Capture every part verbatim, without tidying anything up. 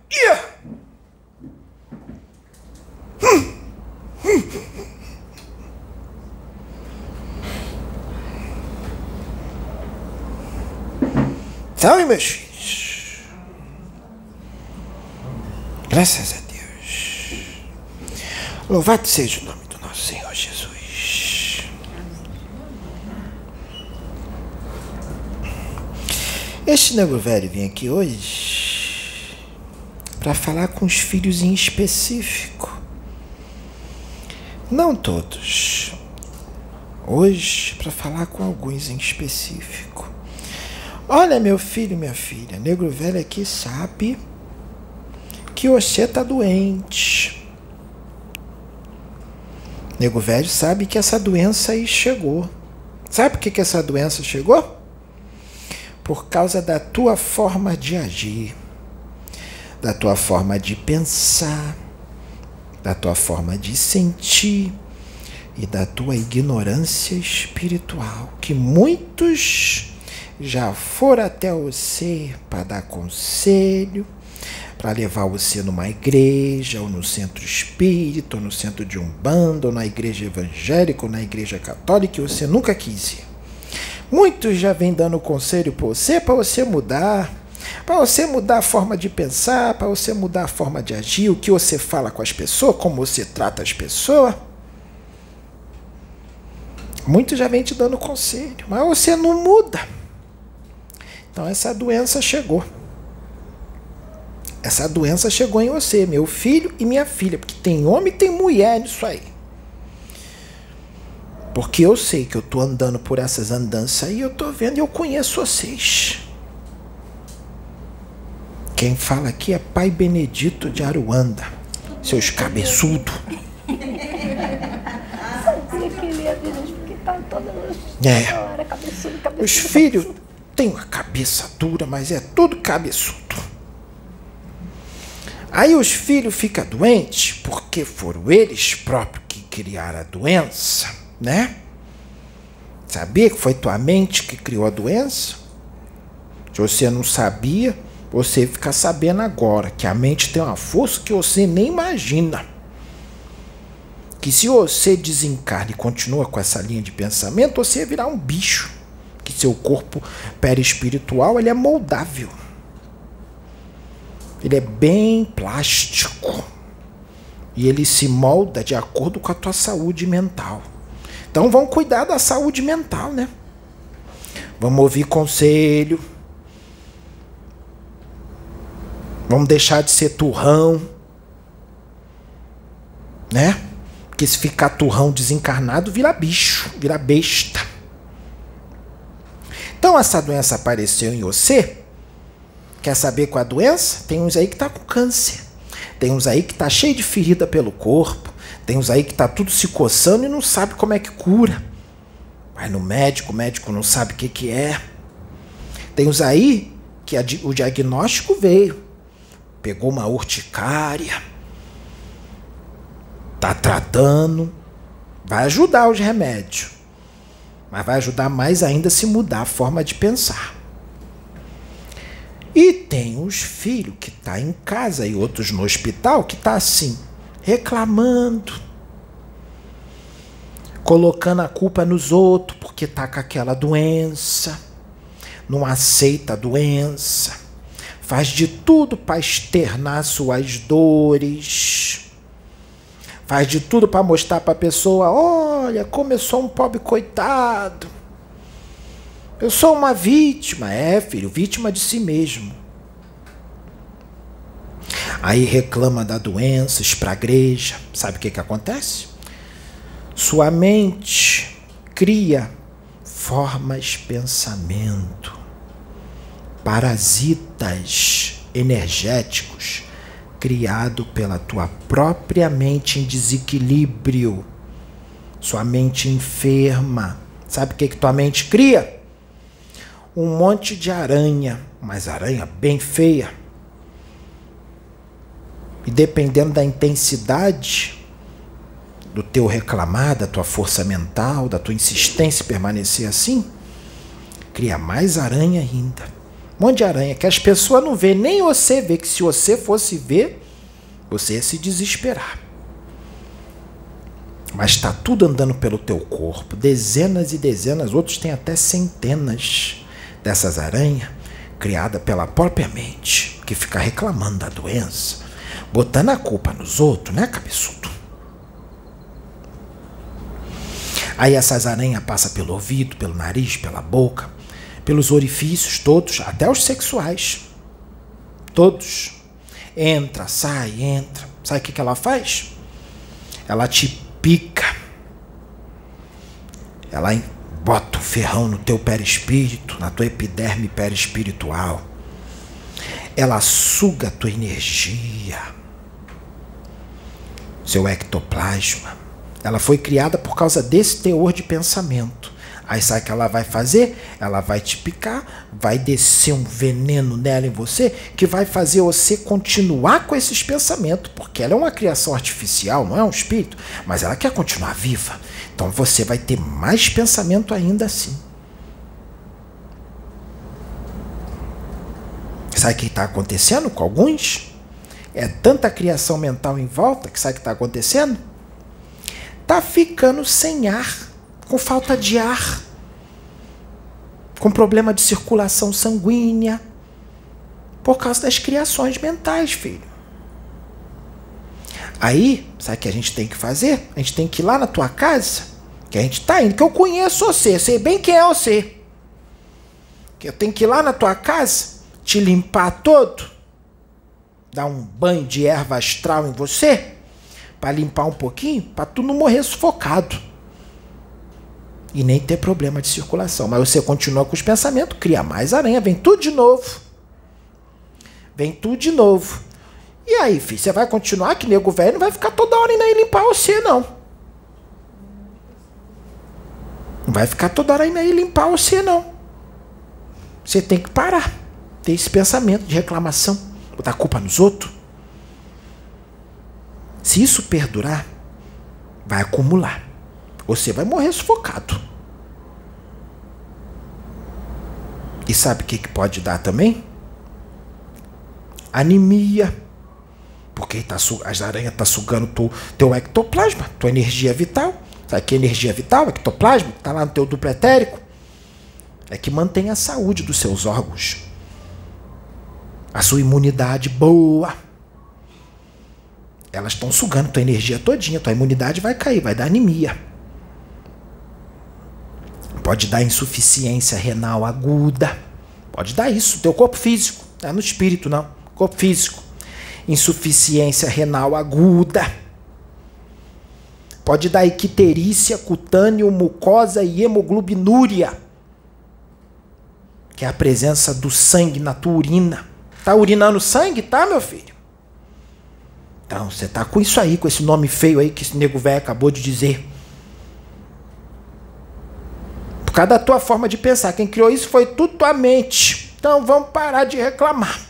Yeah. Hum. Hum. Salve, meus filhos. Graças a Deus. Louvado seja o nome do nosso Senhor Jesus. Este nego velho vem aqui hoje para falar com os filhos em específico. Não todos. Hoje, para falar com alguns em específico. Olha, meu filho e minha filha, negro velho aqui sabe que você tá doente. Nego velho sabe que essa doença aí chegou. Sabe por que que essa doença chegou? Por causa da tua forma de agir, da tua forma de pensar, da tua forma de sentir e da tua ignorância espiritual, que muitos já foram até você para dar conselho, para levar você numa igreja, ou no centro espírita, ou no centro de umbanda, ou na igreja evangélica, ou na igreja católica, e você nunca quis ir. Muitos já vêm dando conselho para você, para você mudar, para você mudar a forma de pensar, para você mudar a forma de agir, o que você fala com as pessoas, como você trata as pessoas. Muitos já vêm te dando conselho, mas você não muda. Então essa doença chegou. Essa doença chegou em você, meu filho e minha filha, porque tem homem e tem mulher nisso aí. Porque eu sei que eu tô andando por essas andanças aí, eu tô vendo e eu conheço vocês. Quem fala aqui é Pai Benedito de Aruanda, seus cabeçudos. Sabia que ele ia vir, porque tá toda hora cabeçudo, cabeçudo. Os filhos têm uma cabeça dura, mas é tudo cabeçudo. Aí os filhos ficam doentes porque foram eles próprios que criaram a doença, né? Sabia que foi tua mente que criou a doença? Se você não sabia, você fica sabendo agora que a mente tem uma força que você nem imagina. Que se você desencarna e continua com essa linha de pensamento, você ia virar um bicho. Que seu corpo perispiritual ele é moldável. Ele é bem plástico. E ele se molda de acordo com a tua saúde mental. Então vamos cuidar da saúde mental, né? Vamos ouvir conselho. Vamos deixar de ser turrão. Né? Porque se ficar turrão desencarnado, vira bicho, vira besta. Então essa doença apareceu em você. Quer saber qual é a doença? Tem uns aí que tá com câncer. Tem uns aí que tá cheio de ferida pelo corpo. Tem uns aí que tá tudo se coçando e não sabe como é que cura. Vai no médico, o médico não sabe o que que é. Tem uns aí que a, o diagnóstico veio. Pegou uma urticária. Tá tratando. Vai ajudar os remédios. Mas vai ajudar mais ainda se mudar a forma de pensar. E tem os filhos que tá em casa e outros no hospital que tá assim, reclamando, colocando a culpa nos outros porque tá com aquela doença, não aceita a doença, faz de tudo para externar suas dores, faz de tudo para mostrar para a pessoa, olha como eu sou um pobre coitado. Eu sou uma vítima. É, filho, vítima de si mesmo. Aí reclama da doença, para a igreja. Sabe o que que acontece? Sua mente cria formas de pensamento, parasitas energéticos, criado pela tua própria mente em desequilíbrio. Sua mente enferma. Sabe o que que tua mente cria? Um monte de aranha, mas aranha bem feia. E dependendo da intensidade do teu reclamar, da tua força mental, da tua insistência em permanecer assim, cria mais aranha ainda, Um monte de aranha que as pessoas não vê, nem você vê, que se você fosse ver, você ia se desesperar. Mas está tudo andando pelo teu corpo, dezenas e dezenas, outros têm até centenas dessas aranhas, criadas pela própria mente, que fica reclamando da doença, botando a culpa nos outros, né, cabeçudo? Aí essas aranhas passam pelo ouvido, pelo nariz, pela boca, pelos orifícios todos, até os sexuais. Todos. Entra, sai, entra. Sabe o que, que ela faz? Ela te pica. Ela bota o ferrão no teu perispírito, na tua epiderme perispiritual. Ela suga a tua energia, seu ectoplasma. Ela foi criada por causa desse teor de pensamento. Aí sabe o que ela vai fazer? Ela vai te picar, vai descer um veneno nela em você, que vai fazer você continuar com esses pensamentos, porque ela é uma criação artificial, não é um espírito, mas ela quer continuar viva. Então você vai ter mais pensamento ainda assim. Sabe o que está acontecendo com alguns? É tanta criação mental em volta, que sabe o que está acontecendo? Está ficando sem ar, com falta de ar, com problema de circulação sanguínea, por causa das criações mentais, filho. Aí, sabe o que a gente tem que fazer? A gente tem que ir lá na tua casa, que a gente está indo, que eu conheço você, sei bem quem é você. Que eu tenho que ir lá na tua casa, te limpar todo, dar um banho de erva astral em você, para limpar um pouquinho, para tu não morrer sufocado. E nem ter problema de circulação. Mas você continua com os pensamentos, cria mais aranha, vem tudo de novo. Vem tudo de novo. E aí, filho, você vai continuar que nego velho não vai ficar toda hora indo aí limpar você, não. Não vai ficar toda hora indo aí limpar você, não. Você tem que parar. Ter esse pensamento de reclamação, botar a culpa nos outros. Se isso perdurar, vai acumular. Você vai morrer sufocado. E sabe o que, que pode dar também? Anemia. Porque tá, as aranhas estão sugando tu, teu ectoplasma, tua energia vital. Sabe que energia vital, ectoplasma, que está lá no teu duplo etérico? É que mantém a saúde dos seus órgãos. A sua imunidade boa. Elas estão sugando tua energia todinha, tua imunidade vai cair, vai dar anemia. Pode dar insuficiência renal aguda. Pode dar isso, teu corpo físico, não é no espírito não, corpo físico. Insuficiência renal aguda. Pode dar icterícia, cutâneo, mucosa e hemoglobinúria, que é a presença do sangue na tua urina. Tá urinando sangue, tá, meu filho? Então, você tá com isso aí, com esse nome feio aí que esse nego velho acabou de dizer. Por causa da tua forma de pensar. Quem criou isso foi tudo tua mente. Então, vamos parar de reclamar.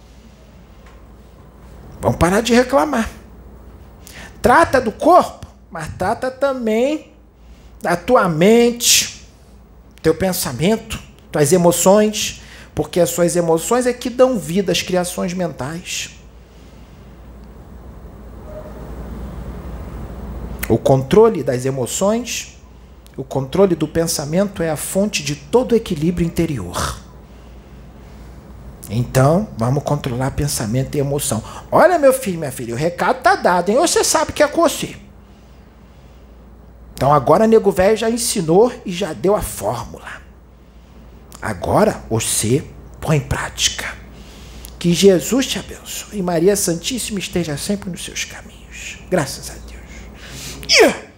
Vamos parar de reclamar. Trata do corpo, mas trata também da tua mente, teu pensamento, tuas emoções, porque as suas emoções é que dão vida às criações mentais. O controle das emoções, o controle do pensamento é a fonte de todo o equilíbrio interior. Então, vamos controlar pensamento e emoção. Olha, meu filho, minha filha, o recado tá dado, hein? Você sabe que é com você. Então, agora nego velho já ensinou e já deu a fórmula. Agora, você põe em prática. Que Jesus te abençoe e Maria Santíssima esteja sempre nos seus caminhos. Graças a Deus. Yeah!